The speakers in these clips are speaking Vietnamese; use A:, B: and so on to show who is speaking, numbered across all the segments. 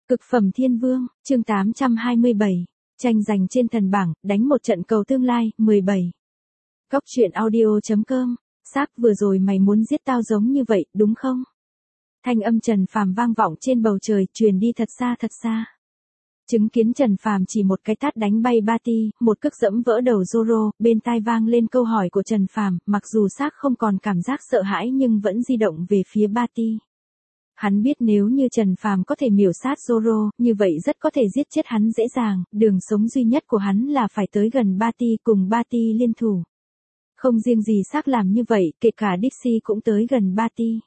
A: Cực phẩm thiên vương, chương 827. Tranh giành trên thần bảng, đánh một trận cầu tương lai, 17. Góc truyện audio.com. Xác vừa rồi mày muốn giết tao giống như vậy, đúng không? Thanh âm Trần Phàm vang vọng trên bầu trời, truyền đi thật xa thật xa. Chứng kiến Trần Phàm chỉ một cái tát đánh bay Bati, một cước dẫm vỡ đầu Zoro, bên tai vang lên câu hỏi của Trần Phàm, mặc dù xác không còn cảm giác sợ hãi nhưng vẫn di động về phía Bati. Hắn biết nếu như Trần Phàm có thể miểu sát Zoro, như vậy rất có thể giết chết hắn dễ dàng, đường sống duy nhất của hắn là phải tới gần Bati cùng Bati liên thủ. Không riêng gì xác làm như vậy, kể cả Dixie cũng tới gần Bati.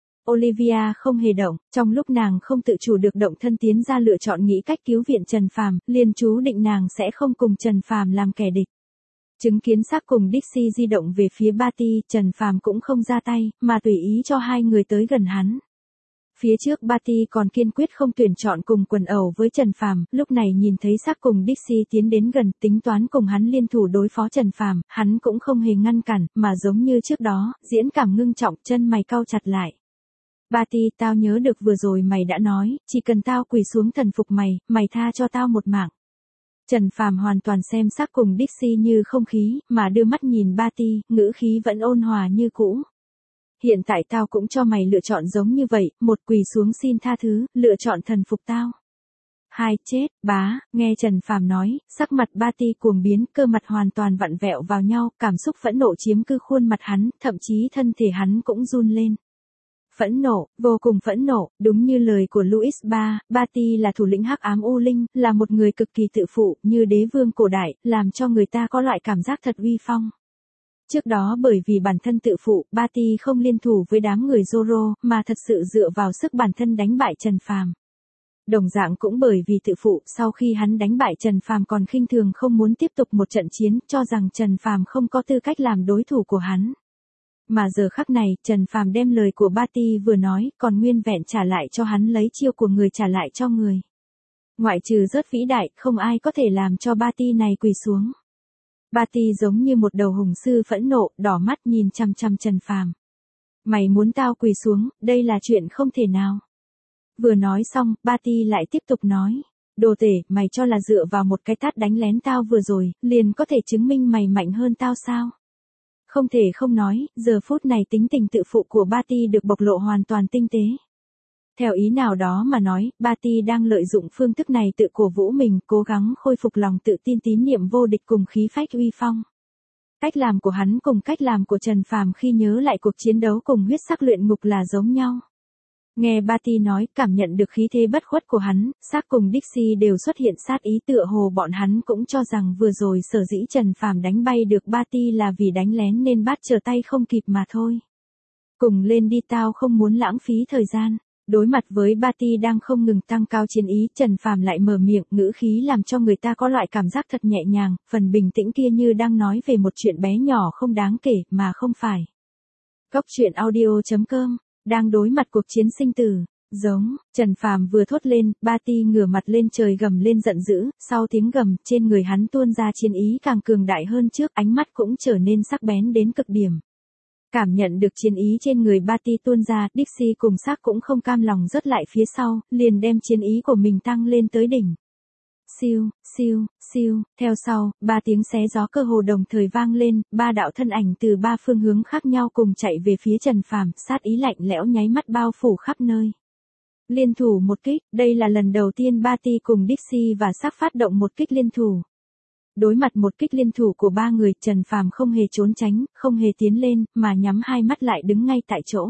A: Olivia không hề động, trong lúc nàng không tự chủ được động thân tiến ra lựa chọn nghĩ cách cứu viện Trần Phàm, liền chú định nàng sẽ không cùng Trần Phàm làm kẻ địch. Chứng kiến xác cùng Dixie di động về phía Bati, Trần Phàm cũng không ra tay, mà tùy ý cho hai người tới gần hắn. Phía trước Bati còn kiên quyết không tuyển chọn cùng quần ẩu với Trần Phàm, lúc này nhìn thấy xác cùng Dixie tiến đến gần, tính toán cùng hắn liên thủ đối phó Trần Phàm, hắn cũng không hề ngăn cản, mà giống như trước đó, diễn cảm ngưng trọng, chân mày cau chặt lại. Bati, tao nhớ được vừa rồi mày đã nói, chỉ cần tao quỳ xuống thần phục mày, mày tha cho tao một mạng. Trần Phàm hoàn toàn xem xác cùng Dixie như không khí, mà đưa mắt nhìn Bati, ngữ khí vẫn ôn hòa như cũ. Hiện tại tao cũng cho mày lựa chọn giống như vậy, một quỳ xuống xin tha thứ, lựa chọn thần phục tao. Hai, chết, bá, nghe Trần Phàm nói, sắc mặt Bati cuồng biến, cơ mặt hoàn toàn vặn vẹo vào nhau, cảm xúc phẫn nộ chiếm cứ khuôn mặt hắn, thậm chí thân thể hắn cũng run lên. Phẫn nộ, vô cùng phẫn nộ, đúng như lời của Louis III, Bati là thủ lĩnh hắc ám u linh, là một người cực kỳ tự phụ, như đế vương cổ đại, làm cho người ta có loại cảm giác thật uy phong. Trước đó bởi vì bản thân tự phụ, Bati không liên thủ với đám người Zoro, mà thật sự dựa vào sức bản thân đánh bại Trần Phàm. Đồng dạng cũng bởi vì tự phụ, sau khi hắn đánh bại Trần Phàm còn khinh thường không muốn tiếp tục một trận chiến, cho rằng Trần Phàm không có tư cách làm đối thủ của hắn. Mà giờ khắc này, Trần Phàm đem lời của Bati vừa nói, còn nguyên vẹn trả lại cho hắn lấy chiêu của người trả lại cho người. Ngoại trừ rất vĩ đại, không ai có thể làm cho Bati này quỳ xuống. Bati giống như một đầu hùng sư phẫn nộ, đỏ mắt nhìn chằm chằm Trần Phàm. Mày muốn tao quỳ xuống, đây là chuyện không thể nào. Vừa nói xong, Bati lại tiếp tục nói. Đồ tể, mày cho là dựa vào một cái tát đánh lén tao vừa rồi, liền có thể chứng minh mày mạnh hơn tao sao? Không thể không nói, giờ phút này tính tình tự phụ của Bati được bộc lộ hoàn toàn tinh tế. Theo ý nào đó mà nói, Bati đang lợi dụng phương thức này tự cổ vũ mình, cố gắng khôi phục lòng tự tin tín niệm vô địch cùng khí phách uy phong. Cách làm của hắn cùng cách làm của Trần Phàm khi nhớ lại cuộc chiến đấu cùng huyết sắc luyện ngục là giống nhau. Nghe Bati nói, cảm nhận được khí thế bất khuất của hắn, xác cùng Dixie đều xuất hiện sát ý tựa hồ bọn hắn cũng cho rằng vừa rồi sở dĩ Trần Phàm đánh bay được Bati là vì đánh lén nên bắt trở tay không kịp mà thôi. Cùng lên đi, tao không muốn lãng phí thời gian. Đối mặt với Bati đang không ngừng tăng cao chiến ý, Trần Phàm lại mở miệng, ngữ khí làm cho người ta có loại cảm giác thật nhẹ nhàng, phần bình tĩnh kia như đang nói về một chuyện bé nhỏ không đáng kể, mà không phải. Góc truyện audio.com, đang đối mặt cuộc chiến sinh tử, giống, Trần Phàm vừa thốt lên, Bati ngửa mặt lên trời gầm lên giận dữ, sau tiếng gầm, trên người hắn tuôn ra chiến ý càng cường đại hơn trước, ánh mắt cũng trở nên sắc bén đến cực điểm. Cảm nhận được chiến ý trên người Bati tuôn ra, Dixie cùng xác cũng không cam lòng rớt lại phía sau, liền đem chiến ý của mình tăng lên tới đỉnh. Siêu, siêu, siêu, theo sau, ba tiếng xé gió cơ hồ đồng thời vang lên, ba đạo thân ảnh từ ba phương hướng khác nhau cùng chạy về phía Trần Phàm, sát ý lạnh lẽo nháy mắt bao phủ khắp nơi. Liên thủ một kích, đây là lần đầu tiên Bati cùng Dixie và xác phát động một kích liên thủ. Đối mặt một kích liên thủ của ba người, Trần Phàm không hề trốn tránh, không hề tiến lên, mà nhắm hai mắt lại đứng ngay tại chỗ.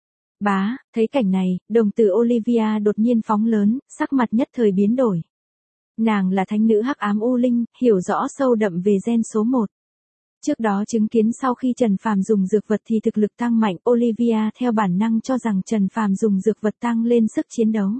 A: Bá, thấy cảnh này, đồng tử Olivia đột nhiên phóng lớn, sắc mặt nhất thời biến đổi. Nàng là thánh nữ hắc ám u linh, hiểu rõ sâu đậm về gen số 1. Trước đó chứng kiến sau khi Trần Phàm dùng dược vật thì thực lực tăng mạnh, Olivia theo bản năng cho rằng Trần Phàm dùng dược vật tăng lên sức chiến đấu.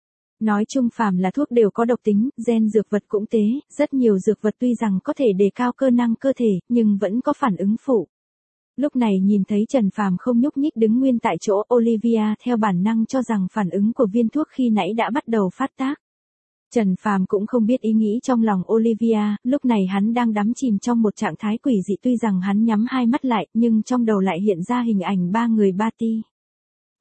A: Nói chung phàm là thuốc đều có độc tính, gen dược vật cũng thế, rất nhiều dược vật tuy rằng có thể đề cao cơ năng cơ thể, nhưng vẫn có phản ứng phụ. Lúc này nhìn thấy Trần Phàm không nhúc nhích đứng nguyên tại chỗ, Olivia theo bản năng cho rằng phản ứng của viên thuốc khi nãy đã bắt đầu phát tác. Trần Phàm cũng không biết ý nghĩ trong lòng Olivia, lúc này hắn đang đắm chìm trong một trạng thái quỷ dị, tuy rằng hắn nhắm hai mắt lại, nhưng trong đầu lại hiện ra hình ảnh ba người Bati.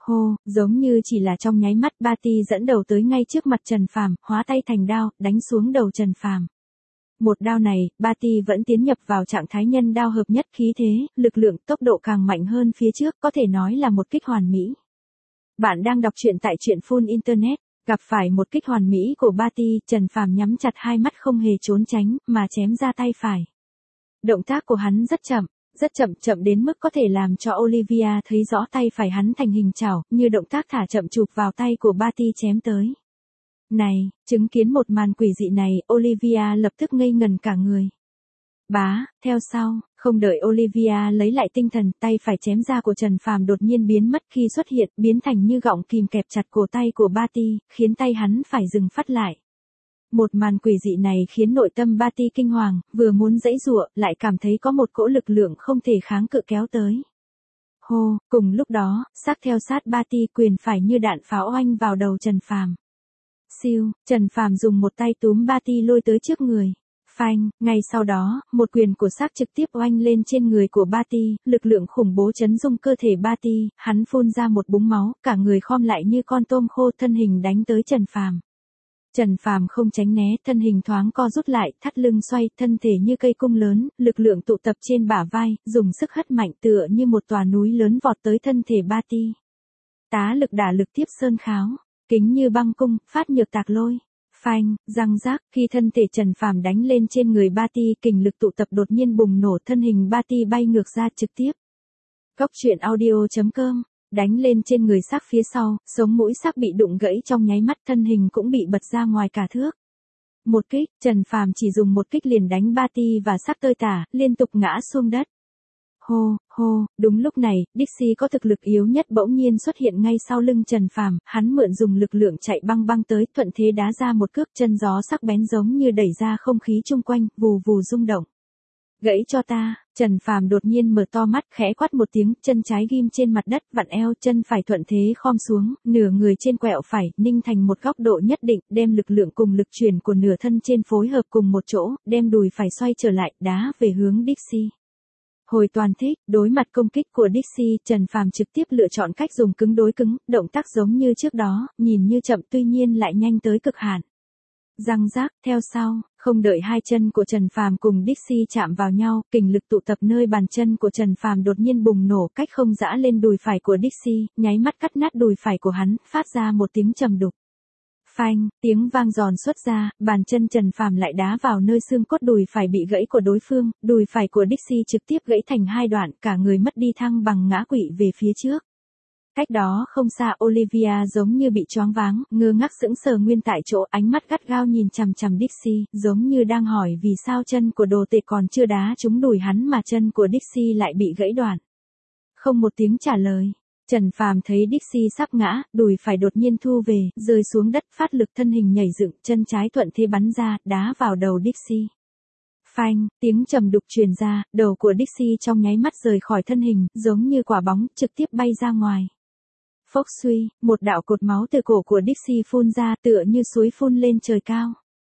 A: Hô, giống như chỉ là trong nháy mắt ba ti dẫn đầu tới ngay trước mặt Trần Phàm, hóa tay thành đao, đánh xuống đầu Trần Phàm. Một đao này, ba ti vẫn tiến nhập vào trạng thái nhân đao hợp nhất khí thế, lực lượng, tốc độ càng mạnh hơn phía trước, có thể nói là một kích hoàn mỹ. Bạn đang đọc truyện tại truyện Full Internet, gặp phải một kích hoàn mỹ của ba ti, Trần Phàm nhắm chặt hai mắt không hề trốn tránh, mà chém ra tay phải. Động tác của hắn rất chậm đến mức có thể làm cho Olivia thấy rõ tay phải hắn thành hình chảo, như động tác thả chậm chụp vào tay của ba ti chém tới. Này, chứng kiến một màn quỷ dị này, Olivia lập tức ngây ngần cả người. Theo sau, không đợi Olivia lấy lại tinh thần, tay phải chém ra của Trần Phàm đột nhiên biến mất khi xuất hiện, biến thành như gọng kìm kẹp chặt cổ tay của ba ti, khiến tay hắn phải dừng phát lại. Một màn quỷ dị này khiến nội tâm ba ti kinh hoàng, vừa muốn giãy giụa, lại cảm thấy có một cỗ lực lượng không thể kháng cự kéo tới. Hô, cùng lúc đó, sắc theo sát ba ti, quyền phải như đạn pháo oanh vào đầu Trần Phàm. Siêu, Trần Phàm dùng một tay túm ba ti lôi tới trước người. Phanh, ngay sau đó, một quyền của sắc trực tiếp oanh lên trên người của ba ti, lực lượng khủng bố chấn rung cơ thể ba ti, hắn phun ra một búng máu, cả người khom lại như con tôm khô, thân hình đánh tới Trần Phàm. Trần Phàm không tránh né, thân hình thoáng co rút lại, thắt lưng xoay, thân thể như cây cung lớn, lực lượng tụ tập trên bả vai, dùng sức hất mạnh tựa như một tòa núi lớn vọt tới thân thể ba ti. Tá lực đả lực tiếp sơn kháo, kính như băng cung, phát nhược tạc lôi. Phanh, răng rác, khi thân thể Trần Phàm đánh lên trên người ba ti, kình lực tụ tập đột nhiên bùng nổ, thân hình ba ti bay ngược ra trực tiếp. Cốc truyện audio.com, đánh lên trên người sắc phía sau, sống mũi sắc bị đụng gãy trong nháy mắt, thân hình cũng bị bật ra ngoài cả thước. Một kích, Trần Phàm chỉ dùng một kích liền đánh ba ti và sắc tơi tả, liên tục ngã xuống đất. Hô, đúng lúc này, Dixie có thực lực yếu nhất bỗng nhiên xuất hiện ngay sau lưng Trần Phàm, hắn mượn dùng lực lượng chạy băng tới, thuận thế đá ra một cước, chân gió sắc bén giống như đẩy ra không khí chung quanh, vù vù rung động. Gãy cho ta, Trần Phàm đột nhiên mở to mắt, khẽ quát một tiếng, chân trái ghim trên mặt đất, vặn eo, chân phải thuận thế khom xuống, nửa người trên quẹo phải, ninh thành một góc độ nhất định, đem lực lượng cùng lực chuyển của nửa thân trên phối hợp cùng một chỗ, đem đùi phải xoay trở lại, đá về hướng Dixie. Hồi toàn thích, đối mặt công kích của Dixie, Trần Phàm trực tiếp lựa chọn cách dùng cứng đối cứng, động tác giống như trước đó, nhìn như chậm tuy nhiên lại nhanh tới cực hạn. Răng rác, theo sau, không đợi hai chân của Trần Phàm cùng Dixie chạm vào nhau, kình lực tụ tập nơi bàn chân của Trần Phàm đột nhiên bùng nổ, cách không giã lên đùi phải của Dixie, nháy mắt cắt nát đùi phải của hắn, phát ra một tiếng trầm đục. Phanh, tiếng vang giòn xuất ra, bàn chân Trần Phàm lại đá vào nơi xương cốt đùi phải bị gãy của đối phương, đùi phải của Dixie trực tiếp gãy thành hai đoạn, cả người mất đi thăng bằng ngã quỵ về phía trước. Cách đó không xa, Olivia giống như bị choáng váng, ngơ ngác sững sờ nguyên tại chỗ, ánh mắt gắt gao nhìn chằm chằm Dixie, giống như đang hỏi vì sao chân của đồ tể còn chưa đá trúng đùi hắn mà chân của Dixie lại bị gãy đoạn. Không một tiếng trả lời. Trần Phàm thấy Dixie sắp ngã, đùi phải đột nhiên thu về, rơi xuống đất, phát lực thân hình nhảy dựng, chân trái thuận thế bắn ra, đá vào đầu Dixie. Phanh, tiếng trầm đục truyền ra, đầu của Dixie trong nháy mắt rời khỏi thân hình, giống như quả bóng, trực tiếp bay ra ngoài. Phốc suy, một đạo cột máu từ cổ của Dixie phun ra, tựa như suối phun lên trời cao.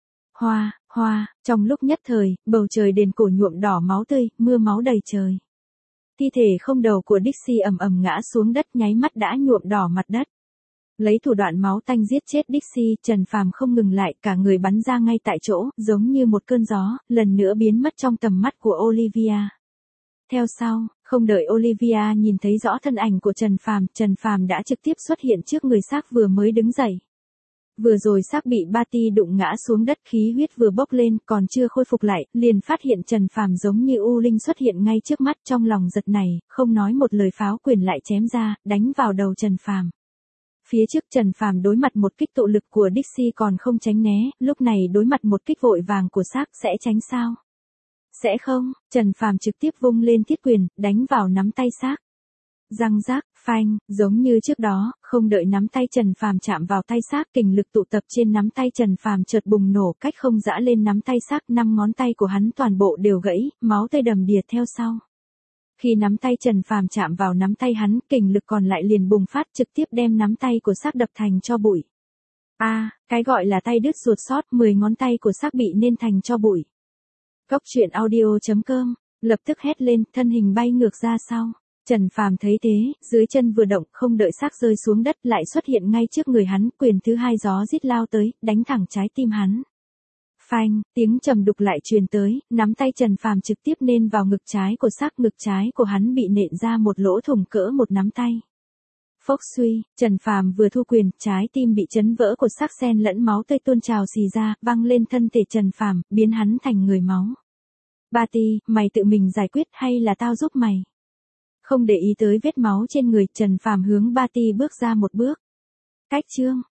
A: Hoa, trong lúc nhất thời, bầu trời đền cổ nhuộm đỏ máu tươi, mưa máu đầy trời. Thi thể không đầu của Dixie ầm ầm ngã xuống đất, nháy mắt đã nhuộm đỏ mặt đất. Lấy thủ đoạn máu tanh giết chết Dixie, Trần Phàm không ngừng lại, cả người bắn ra ngay tại chỗ, giống như một cơn gió, lần nữa biến mất trong tầm mắt của Olivia. Theo sau, không đợi Olivia nhìn thấy rõ thân ảnh của Trần Phàm đã trực tiếp xuất hiện trước người xác vừa mới đứng dậy. Vừa rồi xác bị ba ti đụng ngã xuống đất, khí huyết vừa bốc lên, còn chưa khôi phục lại, liền phát hiện Trần Phàm giống như u linh xuất hiện ngay trước mắt, trong lòng giật này, không nói một lời pháo quyền lại chém ra, đánh vào đầu Trần Phàm. Phía trước Trần Phàm đối mặt một kích tụ lực của Dixie còn không tránh né, lúc này đối mặt một kích vội vàng của xác sẽ tránh sao? Sẽ không, Trần Phàm trực tiếp vung lên thiết quyền, đánh vào nắm tay xác. Răng rác, phanh, giống như trước đó, không đợi nắm tay Trần Phàm chạm vào tay xác, kình lực tụ tập trên nắm tay Trần Phàm chợt bùng nổ, cách không giã lên nắm tay xác, 5 ngón tay của hắn toàn bộ đều gãy, máu tươi đầm đìa theo sau. Khi nắm tay Trần Phàm chạm vào nắm tay hắn, kình lực còn lại liền bùng phát, trực tiếp đem nắm tay của xác đập thành tro bụi. Cái gọi là tay đứt ruột sót, 10 ngón tay của xác bị nên thành tro bụi. Cốc truyện audio.com, lập tức hét lên, thân hình bay ngược ra sau. Trần Phàm thấy thế, dưới chân vừa động, không đợi xác rơi xuống đất lại xuất hiện ngay trước người hắn, quyền thứ hai gió rít lao tới, đánh thẳng trái tim hắn. Phanh, tiếng trầm đục lại truyền tới, nắm tay Trần Phàm trực tiếp nên vào ngực trái của xác, ngực trái của hắn bị nện ra một lỗ thủng cỡ một nắm tay. Phốc suy, Trần Phàm vừa thu quyền, trái tim bị chấn vỡ của xác xen lẫn máu tươi tuôn trào xì ra, văng lên thân thể Trần Phàm, biến hắn thành người máu. Ba Ti, mày tự mình giải quyết hay là tao giúp mày? Không để ý tới vết máu trên người, Trần Phàm hướng Ba Ti bước ra một bước. Cách chương